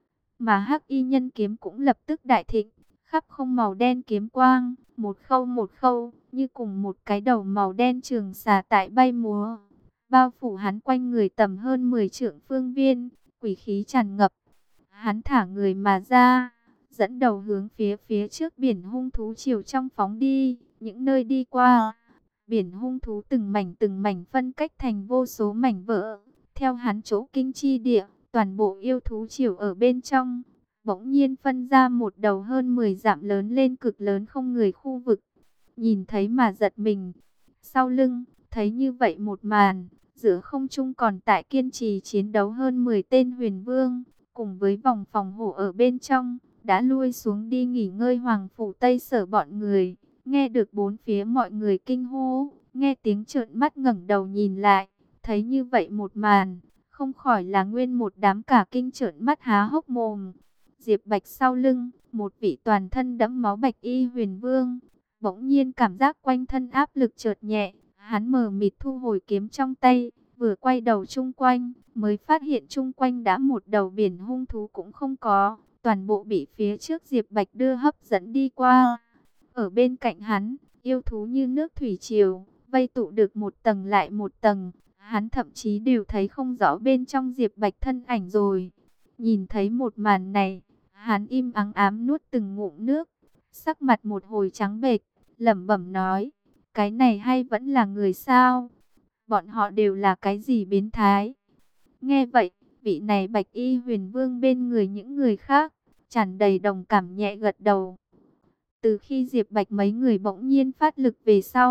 Mà hắc y nhân kiếm cũng lập tức đại thịnh, khắp không màu đen kiếm quang, một khâu, như cùng một cái đầu màu đen trường xà tại bay múa. Bao phủ hắn quanh người tầm hơn 10 trượng phương viên, quỷ khí tràn ngập. Hắn thả người mà ra, dẫn đầu hướng phía trước biển hung thú chiều trong phóng đi, những nơi đi qua. Biển hung thú từng mảnh phân cách thành vô số mảnh vỡ. Theo hắn chỗ kinh chi địa, toàn bộ yêu thú chiều ở bên trong, bỗng nhiên phân ra một đầu hơn 10 dặm lớn lên cực lớn không người khu vực. Nhìn thấy mà giật mình. Sau lưng, thấy như vậy một màn, giữa không trung còn tại kiên trì chiến đấu hơn 10 tên huyền vương, cùng với vòng phòng hộ ở bên trong, đã lui xuống đi nghỉ ngơi Hoàng phủ Tây Sở bọn người. Nghe được bốn phía mọi người kinh hô, nghe tiếng trợn mắt ngẩng đầu nhìn lại, thấy như vậy một màn, không khỏi là nguyên một đám cả kinh trợn mắt há hốc mồm. Diệp Bạch sau lưng, một vị toàn thân đẫm máu bạch y huyền vương, bỗng nhiên cảm giác quanh thân áp lực chợt nhẹ, hắn mờ mịt thu hồi kiếm trong tay, vừa quay đầu chung quanh, mới phát hiện chung quanh đã một đầu biển hung thú cũng không có, toàn bộ bị phía trước Diệp Bạch đưa hấp dẫn đi qua. Ở bên cạnh hắn, yêu thú như nước thủy triều, vây tụ được một tầng lại một tầng, hắn thậm chí đều thấy không rõ bên trong Diệp Bạch thân ảnh rồi. Nhìn thấy một màn này, hắn im ắng ám nuốt từng ngụm nước, sắc mặt một hồi trắng bệch, lẩm bẩm nói, cái này hay vẫn là người sao? Bọn họ đều là cái gì biến thái? Nghe vậy, vị này bạch y huyền vương bên người những người khác, tràn đầy đồng cảm nhẹ gật đầu. Từ khi Diệp Bạch mấy người bỗng nhiên phát lực về sau,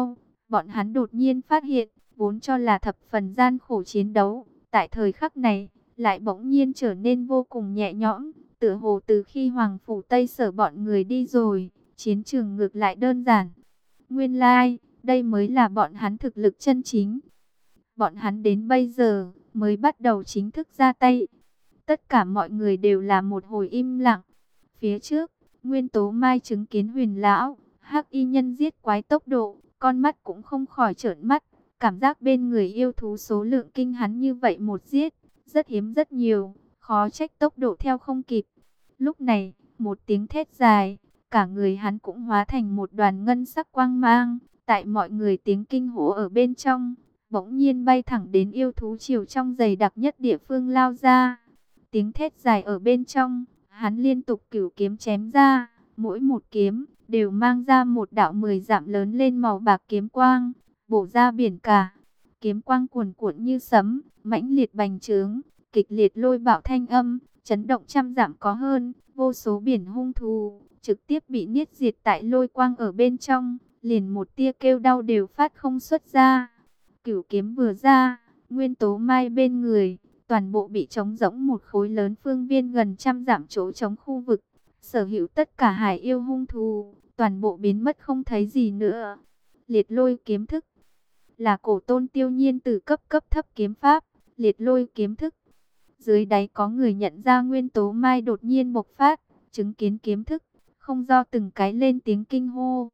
Bọn hắn đột nhiên phát hiện, vốn cho là thập phần gian khổ chiến đấu, tại thời khắc này, lại bỗng nhiên trở nên vô cùng nhẹ nhõm. Tựa hồ từ khi Hoàng Phủ Tây Sở bọn người đi rồi, chiến trường ngược lại đơn giản. Nguyên lai, đây mới là bọn hắn thực lực chân chính. Bọn hắn đến bây giờ, mới bắt đầu chính thức ra tay. Tất cả mọi người đều là một hồi im lặng. Phía trước, Nguyên Tố Mai chứng kiến Huyền lão, Hắc Y nhân giết quái tốc độ, con mắt cũng không khỏi trợn mắt. Cảm giác bên người yêu thú số lượng kinh hắn như vậy một giết, rất hiếm rất nhiều, khó trách tốc độ theo không kịp. Lúc này, một tiếng thét dài, cả người hắn cũng hóa thành một đoàn ngân sắc quang mang, tại mọi người tiếng kinh hô ở bên trong, bỗng nhiên bay thẳng đến yêu thú chiều trong dày đặc nhất địa phương lao ra. Tiếng thét dài ở bên trong, hắn liên tục cửu kiếm chém ra, mỗi một kiếm đều mang ra một đạo 10 dặm lớn lên màu bạc kiếm quang, bổ ra biển cả. Kiếm quang cuồn cuộn như sấm, mãnh liệt bành trướng, kịch liệt lôi bạo thanh âm, chấn động trăm dặm có hơn, vô số biển hung thú trực tiếp bị niết diệt tại lôi quang ở bên trong, liền một tia kêu đau đều phát không xuất ra. Cửu kiếm vừa ra, Nguyên Tố Mai bên người, toàn bộ bị trống rỗng một khối lớn phương viên gần trăm dặm chỗ trống khu vực. Sở hữu tất cả hải yêu hung thú, toàn bộ biến mất không thấy gì nữa. Liệt lôi kiếm thức là cổ tôn Tiêu Nhiên từ cấp thấp kiếm pháp, liệt lôi kiếm thức. Dưới đáy có người nhận ra Nguyên Tố Mai đột nhiên bộc phát, chứng kiến kiếm thức, không do từng cái lên tiếng kinh hô.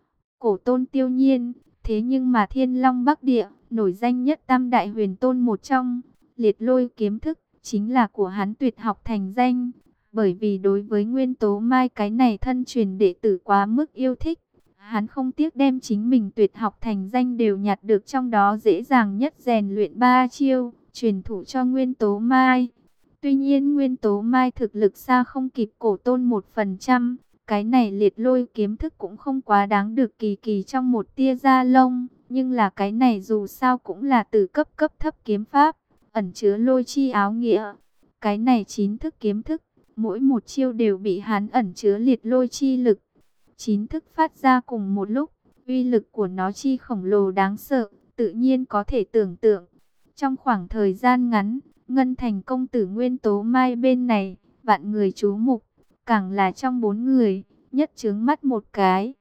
Cổ tôn Tiêu Nhiên, thế nhưng mà Thiên Long Bắc Địa, nổi danh nhất tam đại huyền tôn một trong, liệt lôi kiếm thức, chính là của hắn tuyệt học thành danh. Bởi vì đối với Nguyên Tố Mai cái này thân truyền đệ tử quá mức yêu thích, hắn không tiếc đem chính mình tuyệt học thành danh đều nhặt được trong đó dễ dàng nhất rèn luyện 3 chiêu, truyền thụ cho Nguyên Tố Mai. Tuy nhiên Nguyên Tố Mai thực lực xa không kịp cổ tôn 1%, cái này liệt lôi kiếm thức cũng không quá đáng được kỳ kỳ trong một tia da lông, nhưng là cái này dù sao cũng là từ cấp thấp kiếm pháp, ẩn chứa lôi chi áo nghĩa. Cái này 9 thức kiếm thức, mỗi một chiêu đều bị hắn ẩn chứa liệt lôi chi lực. 9 thức phát ra cùng một lúc, uy lực của nó chi khổng lồ đáng sợ, tự nhiên có thể tưởng tượng. Trong khoảng thời gian ngắn, Ngân Thành công tử Nguyên Tố Mai bên này, vạn người chú mục, càng là trong 4 người, nhất chướng mắt một cái.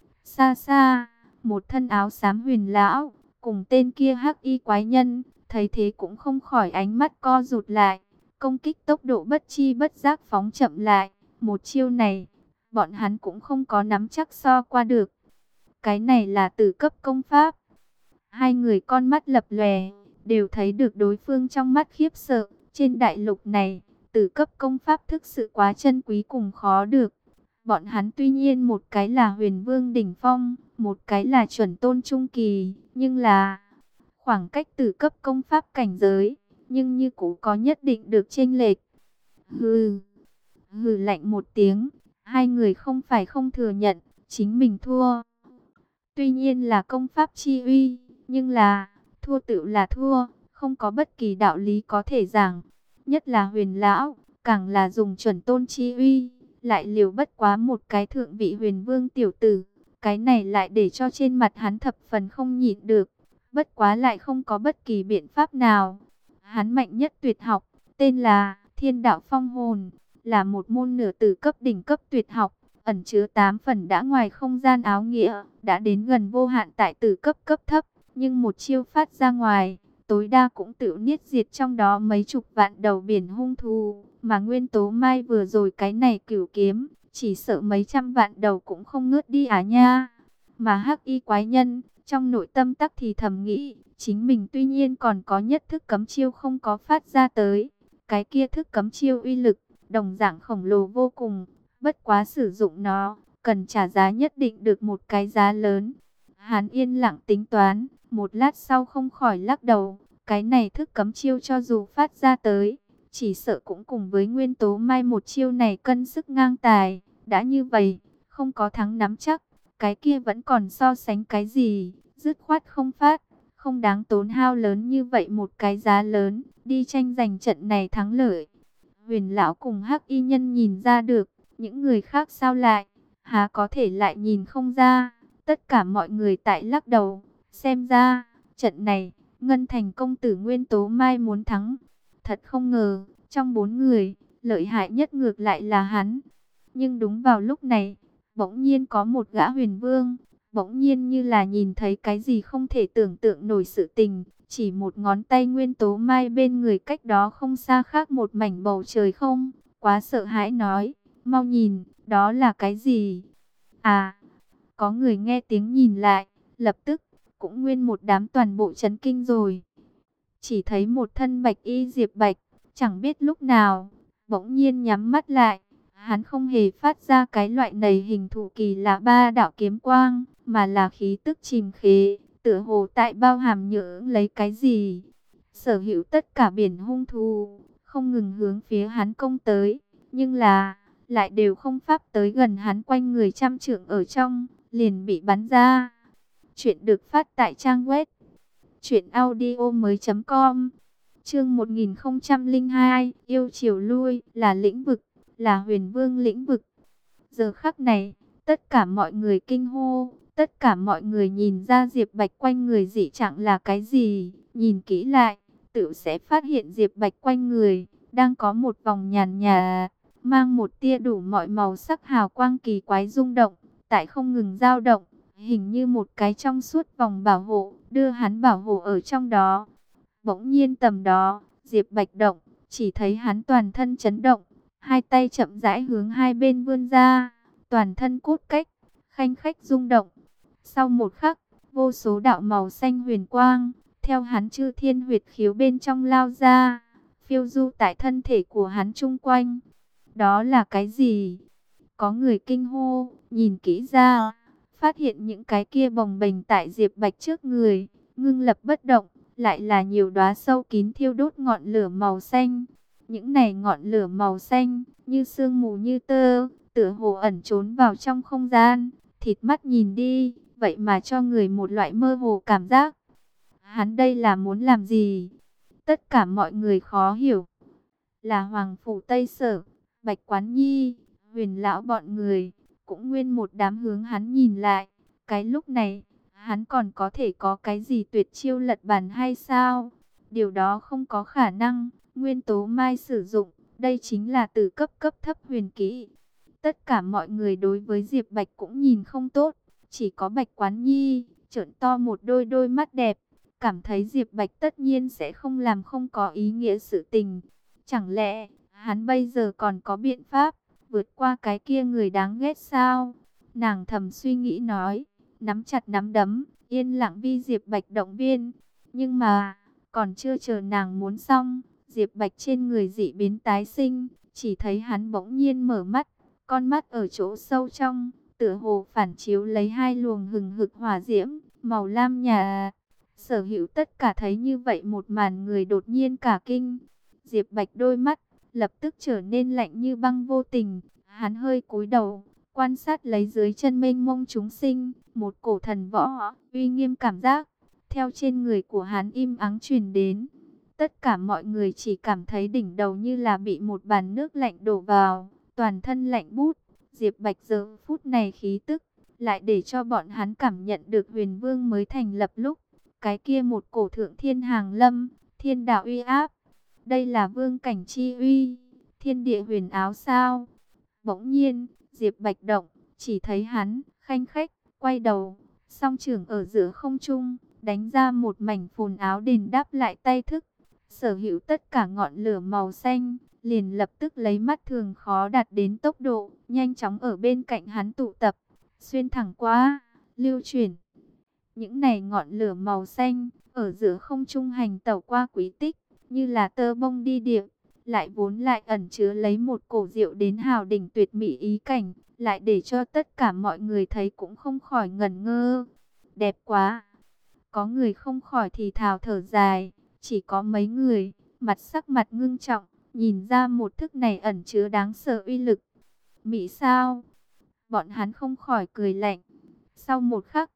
Xa xa, một thân áo xám Huyền lão, cùng tên kia Hắc Y quái nhân, thấy thế cũng không khỏi ánh mắt co rụt lại, công kích tốc độ bất chi bất giác phóng chậm lại. Một chiêu này, bọn hắn cũng không có nắm chắc so qua được. Cái này là tử cấp công pháp. Hai người con mắt lập lòe, đều thấy được đối phương trong mắt khiếp sợ. Trên đại lục này, tử cấp công pháp thực sự quá chân quý cùng khó được. Bọn hắn tuy nhiên một cái là huyền vương đỉnh phong, một cái là chuẩn tôn trung kỳ, nhưng là khoảng cách tử cấp công pháp cảnh giới, nhưng như cũ có nhất định được chênh lệch. Hừ, hừ lạnh một tiếng, hai người không phải không thừa nhận, chính mình thua. Tuy nhiên là công pháp chi uy, nhưng là, thua tự là thua, không có bất kỳ đạo lý có thể giảng. Nhất là Huyền lão, càng là dùng chuẩn tôn chi uy, lại liều bất quá một cái thượng vị huyền vương tiểu tử. Cái này lại để cho trên mặt hắn thập phần không nhịn được, bất quá lại không có bất kỳ biện pháp nào. Hắn mạnh nhất tuyệt học, tên là Thiên Đạo Phong Hồn, là một môn nửa tử cấp đỉnh cấp tuyệt học, ẩn chứa 8 phần đã ngoài không gian áo nghĩa, đã đến gần vô hạn tại tử cấp thấp, nhưng một chiêu phát ra ngoài, tối đa cũng tự niết diệt trong đó mấy chục vạn đầu biển hung thú, mà Nguyên Tố Mai vừa rồi cái này cửu kiếm, chỉ sợ mấy trăm vạn đầu cũng không ngớt đi nha. Mà Hắc Y quái nhân, trong nội tâm tắc thì thầm nghĩ, chính mình tuy nhiên còn có nhất thức cấm chiêu không có phát ra tới, cái kia thức cấm chiêu uy lực, đồng dạng khổng lồ vô cùng, bất quá sử dụng nó, cần trả giá nhất định được một cái giá lớn. Hắn yên lặng tính toán, một lát sau không khỏi lắc đầu, cái này thức cấm chiêu cho dù phát ra tới, chỉ sợ cũng cùng với Nguyên Tố Mai một chiêu này cân sức ngang tài, đã như vậy, không có thắng nắm chắc, cái kia vẫn còn so sánh cái gì, dứt khoát không phát, không đáng tốn hao lớn như vậy một cái giá lớn, đi tranh giành trận này thắng lợi. Huyền lão cùng Hắc Y nhân nhìn ra được, những người khác sao lại, há có thể lại nhìn không ra, tất cả mọi người tại lắc đầu, Xem ra, trận này, Ngân Thành công tử Nguyên Tố Mai muốn thắng. Thật không ngờ, trong 4 người, lợi hại nhất ngược lại là hắn. Nhưng đúng vào lúc này, bỗng nhiên có một gã huyền vương, bỗng nhiên như là nhìn thấy cái gì không thể tưởng tượng nổi sự tình. Chỉ một ngón tay Nguyên Tố Mai bên người cách đó không xa khác một mảnh bầu trời không. Quá sợ hãi nói, mau nhìn, đó là cái gì? À, có người nghe tiếng nhìn lại, lập tức, cũng nguyên một đám toàn bộ chấn kinh rồi. Chỉ thấy một thân bạch y Diệp Bạch, chẳng biết lúc nào, bỗng nhiên nhắm mắt lại. Hắn không hề phát ra cái loại nầy hình thù kỳ lạ ba đạo kiếm quang, mà là khí tức chìm khế, tựa hồ tại bao hàm nhưỡng lấy cái gì. Sở hữu tất cả biển hung thú, không ngừng hướng phía hắn công tới, nhưng là, lại đều không pháp tới gần hắn quanh người trăm trượng ở trong, liền bị bắn ra. Chuyện được phát tại trang web truyệnaudiomoi.com. Chương 1002, yêu chiều lui, là lĩnh vực, là huyền vương lĩnh vực. Giờ khắc này, tất cả mọi người kinh hô, tất cả mọi người nhìn ra Diệp Bạch quanh người dị trạng là cái gì, nhìn kỹ lại, tự sẽ phát hiện Diệp Bạch quanh người đang có một vòng nhàn nhà, mang một tia đủ mọi màu sắc hào quang kỳ quái rung động, tại không ngừng dao động, hình như một cái trong suốt vòng bảo hộ, đưa hắn bảo hộ ở trong đó. Bỗng nhiên tầm đó, Diệp Bạch động, chỉ thấy hắn toàn thân chấn động, hai tay chậm rãi hướng hai bên vươn ra, toàn thân cốt cách, khanh khách rung động. Sau một khắc, vô số đạo màu xanh huyền quang, theo hắn chư thiên huyệt khiếu bên trong lao ra, phiêu du tại thân thể của hắn chung quanh. Đó là cái gì? Có người kinh hô, nhìn kỹ ra, phát hiện những cái kia bồng bềnh tại Diệp Bạch trước người, ngưng lập bất động, lại là nhiều đóa sâu kín thiêu đốt ngọn lửa màu xanh. Những này ngọn lửa màu xanh, như sương mù như tơ, tựa hồ ẩn trốn vào trong không gian, thịt mắt nhìn đi, vậy mà cho người một loại mơ hồ cảm giác. Hắn đây là muốn làm gì? Tất cả mọi người khó hiểu. Là Hoàng Phủ Tây Sở, Bạch Quán Nhi, Huyền Lão bọn người, cũng nguyên một đám hướng hắn nhìn lại. Cái lúc này, hắn còn có thể có cái gì tuyệt chiêu lật bàn hay sao? Điều đó không có khả năng. Nguyên Tố Mai sử dụng, đây chính là từ cấp thấp huyền kỹ. Tất cả mọi người đối với Diệp Bạch cũng nhìn không tốt. Chỉ có Bạch Quán Nhi, trợn to một đôi đôi mắt đẹp. Cảm thấy Diệp Bạch tất nhiên sẽ không làm không có ý nghĩa sự tình. Chẳng lẽ, hắn bây giờ còn có biện pháp vượt qua cái kia người đáng ghét sao? Nàng thầm suy nghĩ nói, nắm chặt nắm đấm, yên lặng vi Diệp Bạch động viên. Nhưng mà, còn chưa chờ nàng muốn xong, Diệp Bạch trên người dị biến tái sinh, chỉ thấy hắn bỗng nhiên mở mắt, con mắt ở chỗ sâu trong, tựa hồ phản chiếu lấy hai luồng hừng hực hỏa diễm, màu lam nhà. Sở hữu tất cả thấy như vậy một màn người đột nhiên cả kinh. Diệp Bạch đôi mắt lập tức trở nên lạnh như băng vô tình, hắn hơi cúi đầu, quan sát lấy dưới chân mênh mông chúng sinh, một cổ thần võ uy nghiêm cảm giác theo trên người của hắn im ắng truyền đến. Tất cả mọi người chỉ cảm thấy đỉnh đầu như là bị một bàn nước lạnh đổ vào, toàn thân lạnh bút. Diệp Bạch giờ phút này khí tức, lại để cho bọn hắn cảm nhận được huyền vương mới thành lập lúc. Cái kia một cổ thượng thiên hàng lâm, thiên đạo uy áp. Đây là vương cảnh chi uy, thiên địa huyền áo sao? Bỗng nhiên, Diệp Bạch động, chỉ thấy hắn, khanh khách, quay đầu, song trưởng ở giữa không trung, đánh ra một mảnh phồn áo đền đáp lại tay thức. Sở hữu tất cả ngọn lửa màu xanh, liền lập tức lấy mắt thường khó đạt đến tốc độ, nhanh chóng ở bên cạnh hắn tụ tập, xuyên thẳng qua, lưu chuyển. Những này ngọn lửa màu xanh, ở giữa không trung hành tẩu qua quý tích, như là tơ bông đi địa, lại vốn lại ẩn chứa lấy một cổ diệu đến hào đỉnh tuyệt mỹ ý cảnh, lại để cho tất cả mọi người thấy cũng không khỏi ngẩn ngơ. Đẹp quá! Có người không khỏi thì thào thở dài, chỉ có mấy người, sắc mặt ngưng trọng, nhìn ra một thức này ẩn chứa đáng sợ uy lực. Mỹ sao? Bọn hắn không khỏi cười lạnh. Sau một khắc,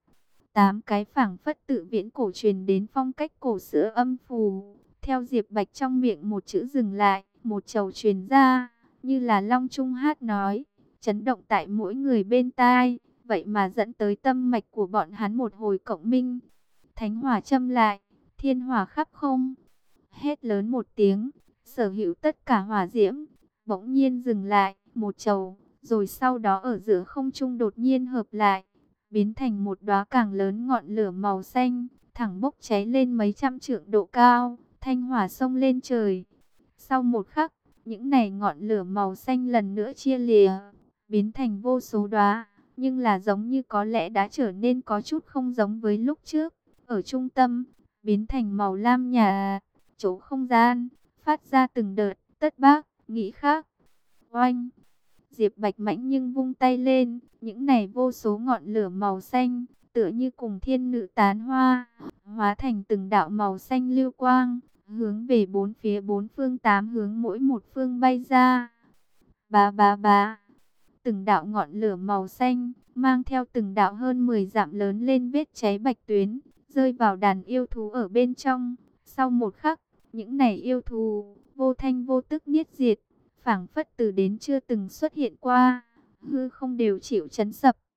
8 cái phảng phất tự viễn cổ truyền đến phong cách cổ xưa âm phù. Theo Diệp Bạch trong miệng một chữ dừng lại, một trầu truyền ra, như là long trung hát nói, chấn động tại mỗi người bên tai, vậy mà dẫn tới tâm mạch của bọn hắn một hồi cộng minh. thánh hỏa châm lại, thiên hỏa khắp không. Hét lớn một tiếng, sở hữu tất cả hỏa diễm bỗng nhiên dừng lại, một chầu, rồi sau đó ở giữa không trung đột nhiên hợp lại, biến thành một đóa càng lớn ngọn lửa màu xanh, thẳng bốc cháy lên mấy trăm trượng độ cao, thanh hỏa xông lên trời. Sau một khắc, những này ngọn lửa màu xanh lần nữa chia lìa, biến thành vô số đóa, nhưng là giống như có lẽ đã trở nên có chút không giống với lúc trước. Ở trung tâm, biến thành màu lam nhà, chỗ không gian, phát ra từng đợt, tất bác, nghĩ khác. Oanh! Diệp Bạch Mãnh nhưng vung tay lên, những này vô số ngọn lửa màu xanh, tựa như cùng thiên nữ tán hoa, hóa thành từng đạo màu xanh lưu quang, hướng về bốn phía bốn phương tám hướng mỗi một phương bay ra. Bá bá bá! Từng đạo ngọn lửa màu xanh, mang theo từng đạo hơn 10 dặm lớn lên vết cháy bạch tuyến, rơi vào đàn yêu thú ở bên trong. Sau một khắc, những này yêu thú, vô thanh vô tức niết diệt, phảng phất từ đến chưa từng xuất hiện qua, hư không đều chịu chấn sập.